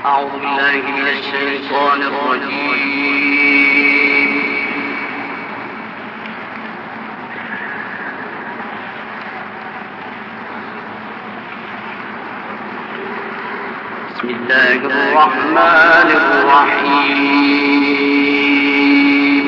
أعوذ بالله من الشيطان الرجيم. بسم الله الرحمن الرحيم.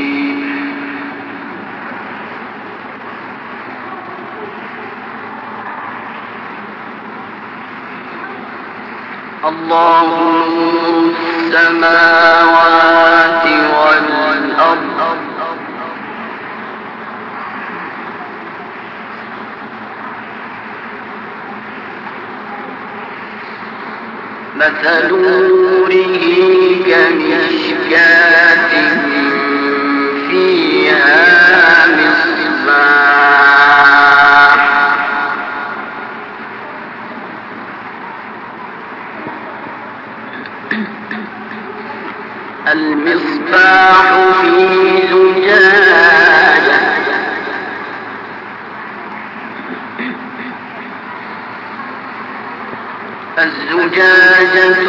الله نور السماوات والأرض مثل نوره كمشكاة فيها مصباح المصباح في زجاجة الزجاجة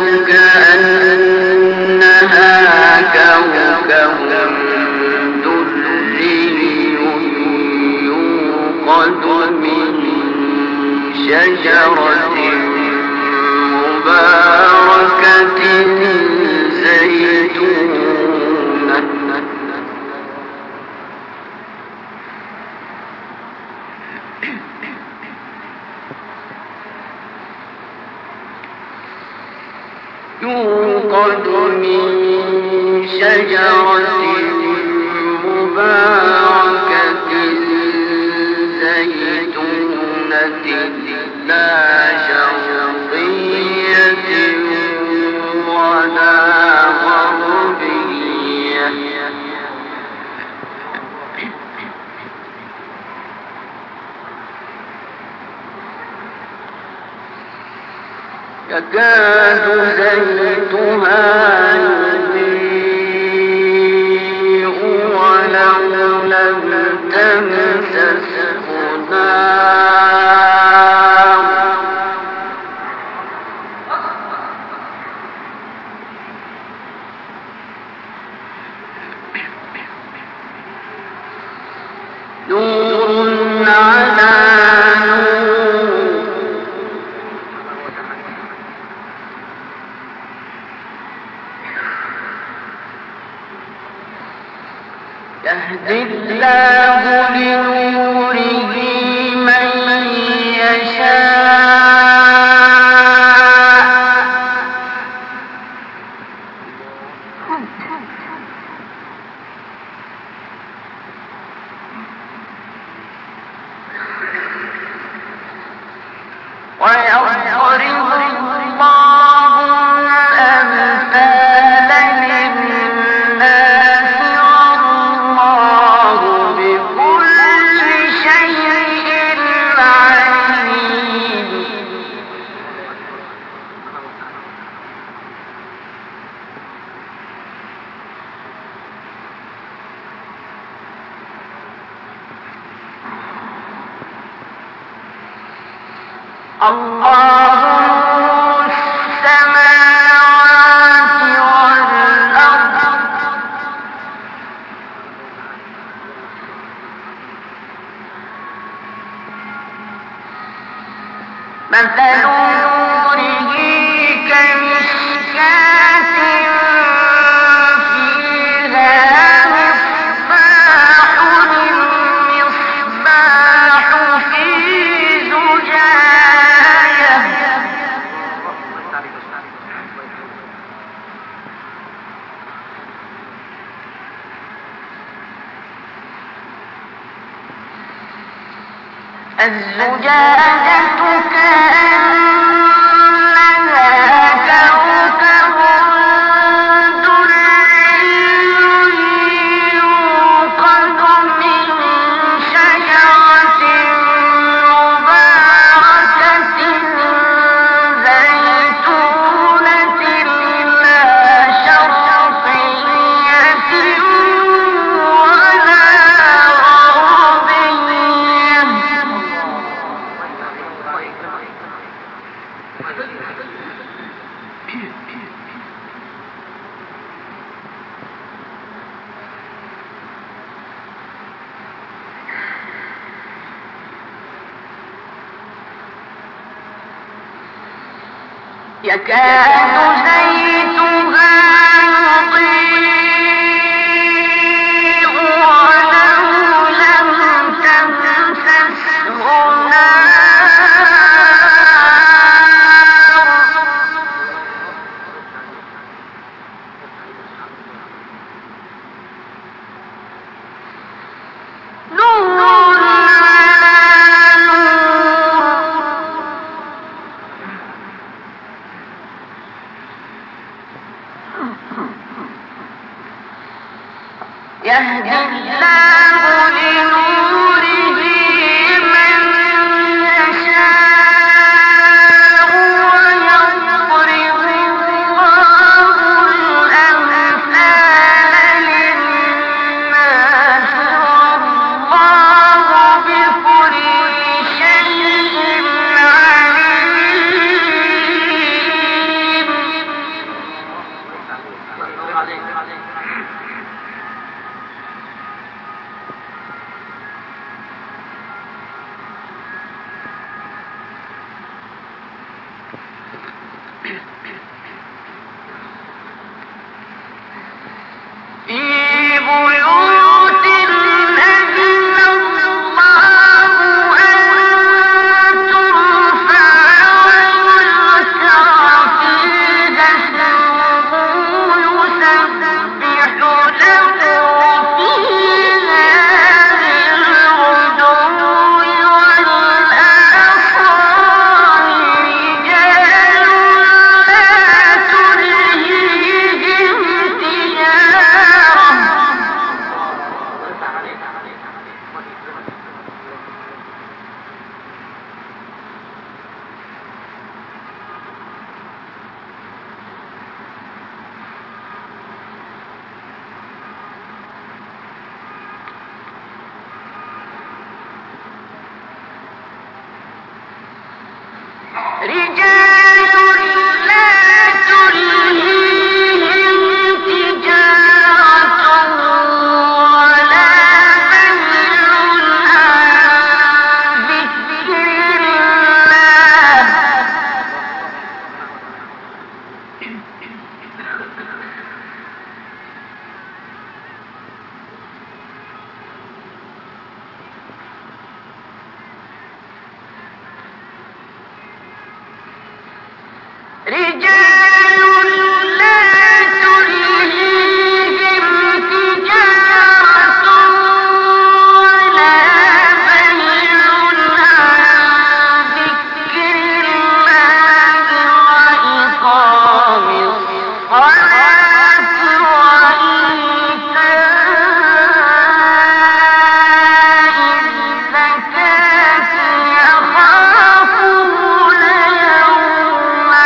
كأنها كوكب دري يوقد من شجرة مباركة زيتونة يوقد من شجرة مباركة زيتونة لا شرقية ولا غربية يكاد زيتها يضيء ولو لم تمسسه نار نور على نور يهدي الله لنوره من يشاء ويضرب الله الأمثال للناس والله بكل شيء عليم الله نور السماوات والأرض مثل نوره كمشكاة فيها مصباح المصباح في زجاجة الزجاجة كأنها كوكب دري يوقد من شجرة مباركة زيتونة لا شرقية ولا غربية يكاد زيتها يضيء ولو لم تمسسه نور على نور يهدي الله لنوره من يشاء ويضرب الله الأمثال للناس والله بكل شيء عليم. في بيوت أذن الله أن ترفع ويذكر فيها اسمه يسبح له فيها بالغدو والآصال رجال لا تلهيهم تجارة رجال لا تلهيهم تجارة ولا بيع عن ذكر الله رجال لا تلهيهم تجارة ولا بيع عن ذكر الله وإقام الصلاة وإيتاء الزكاة يخافون يوما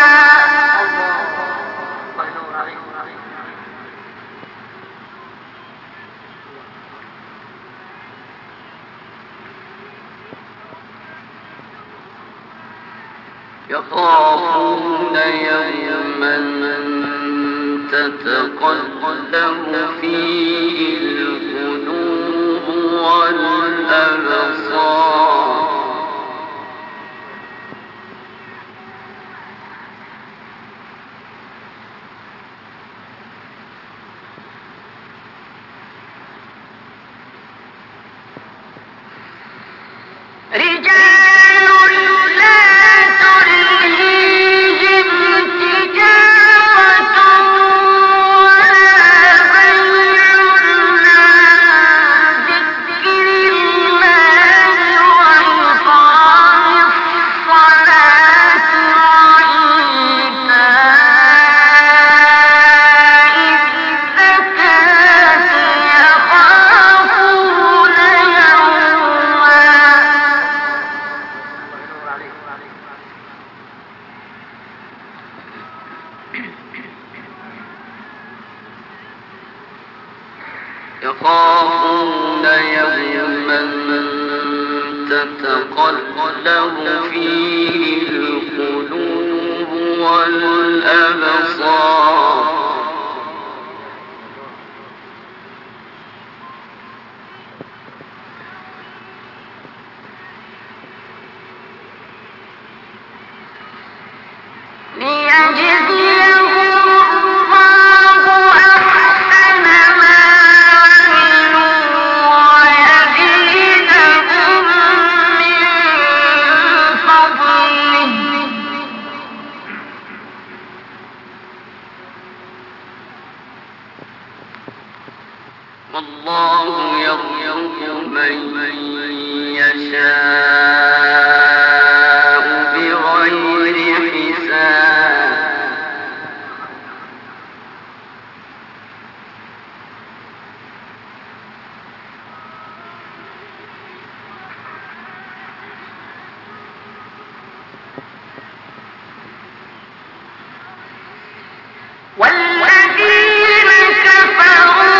يخافون يوما تتقلب فيه القلوب والأبصار رجال لا تلهيهم تجارة ولا بيع عن ذكر الله وإقام الصلاة وإيتاء الزكاة يخافون يوما يخافون يوما تتقلب فيه القلوب والأبصار والله يرزق من يشاء بغير حساب والذين كفروا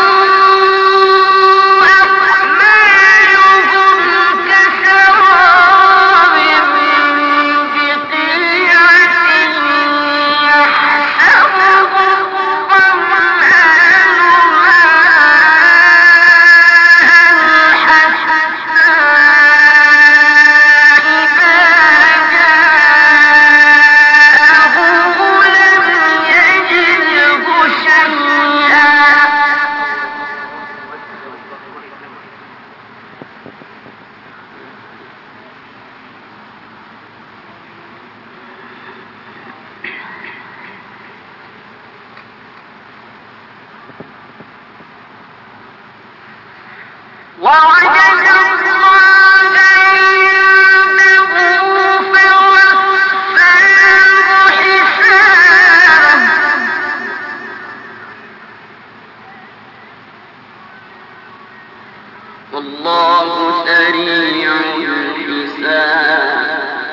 ووجد الله عنده فوفاه حسابه والله سريع الحساب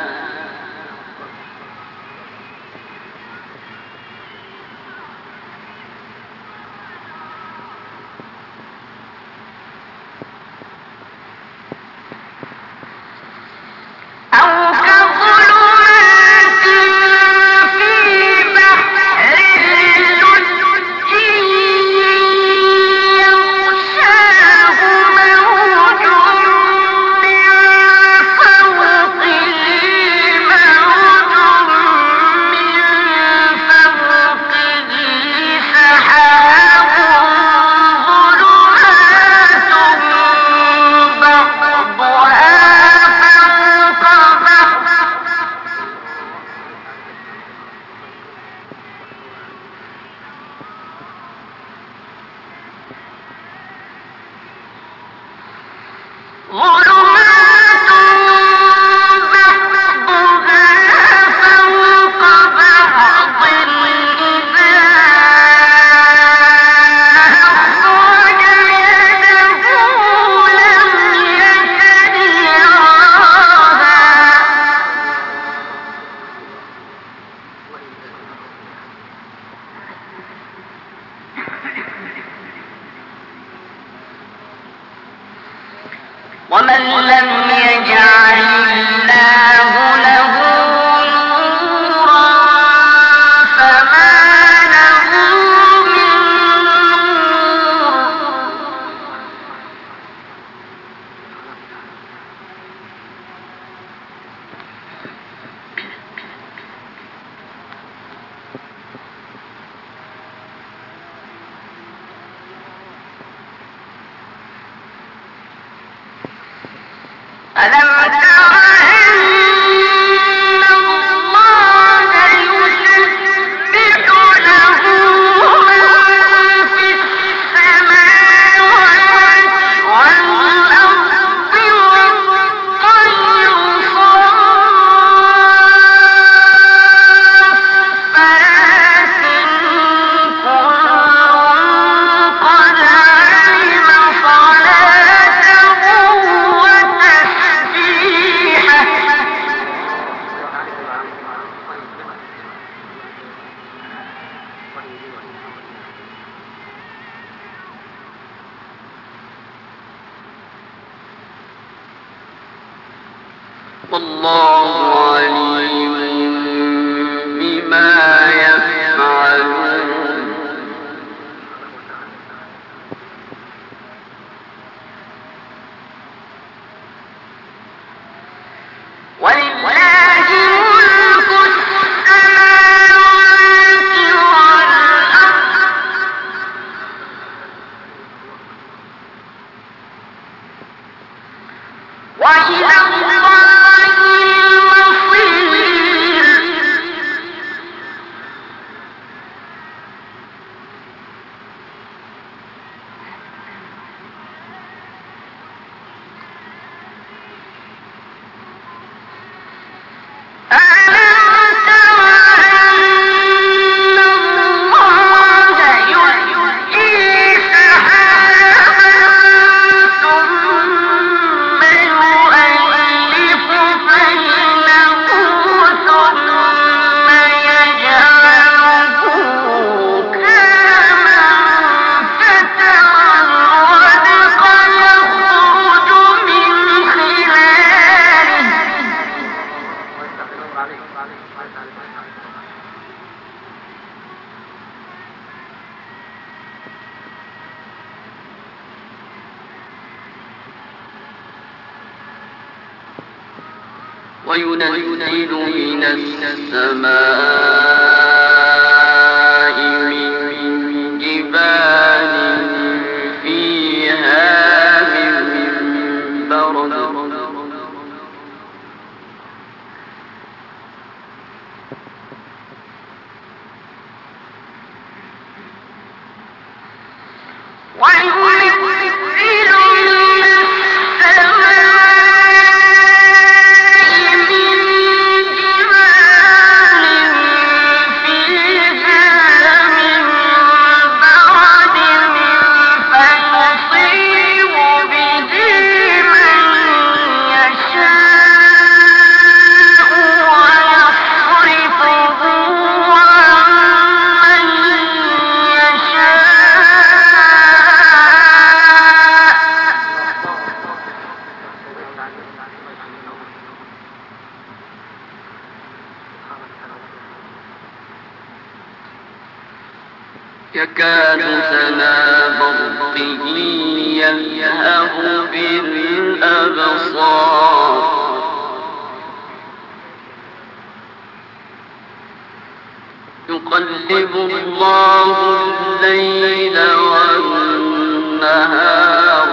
ومن لم يجعل الله له نورا فما له من نور ألم تر أن الله يسبح له من في السماوات والأرض والطير صافات كل قد علم صلاته وتسبيحه والله عليم بما يفعلون ولله ملك السماوات وينزل من السماء من جبال فيها من برد يكاد سنا برقه يذهب بالأبصار يقلب الله الليل والنهار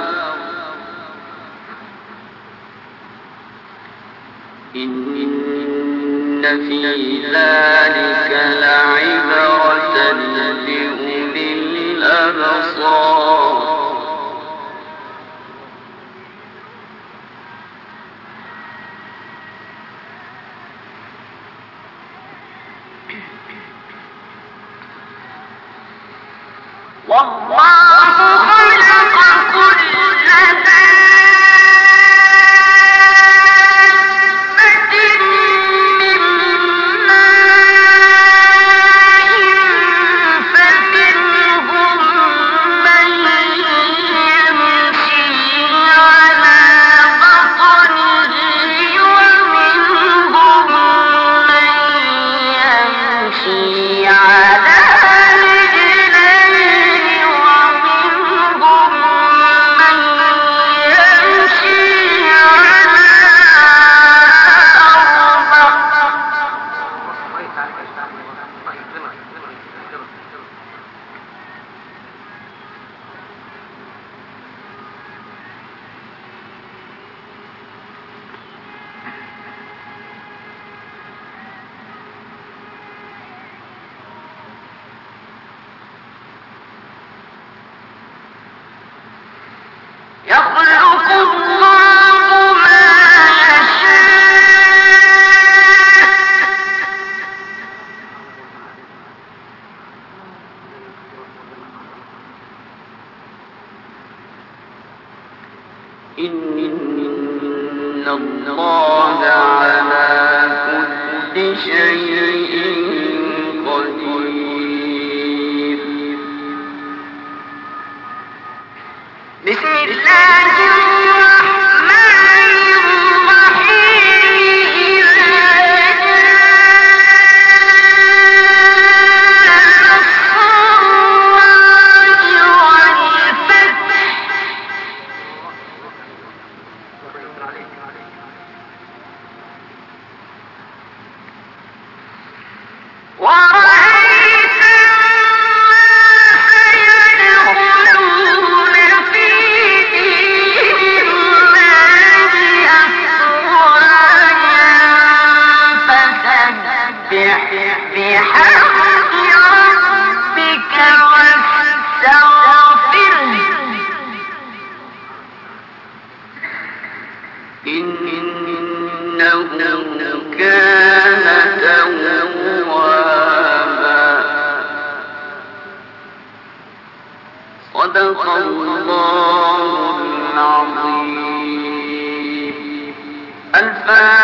إن في ذلك لعبرة لأولي الأبصار والله خلق كل دابة من ماء فمنهم من يمشي على بطنه ومنهم من يمشي على يخلق الله ما يشاء إن الله على كل شيء قدير. بسم الله الرحمن الرحيم. إذا جاء نصر الله والفتح ورأيت الناس يدخلون في دين الله أفواجا فسبح بحمد ربك واستغفره إنه كان توابا. صدق الله العظيم. الفاتحة.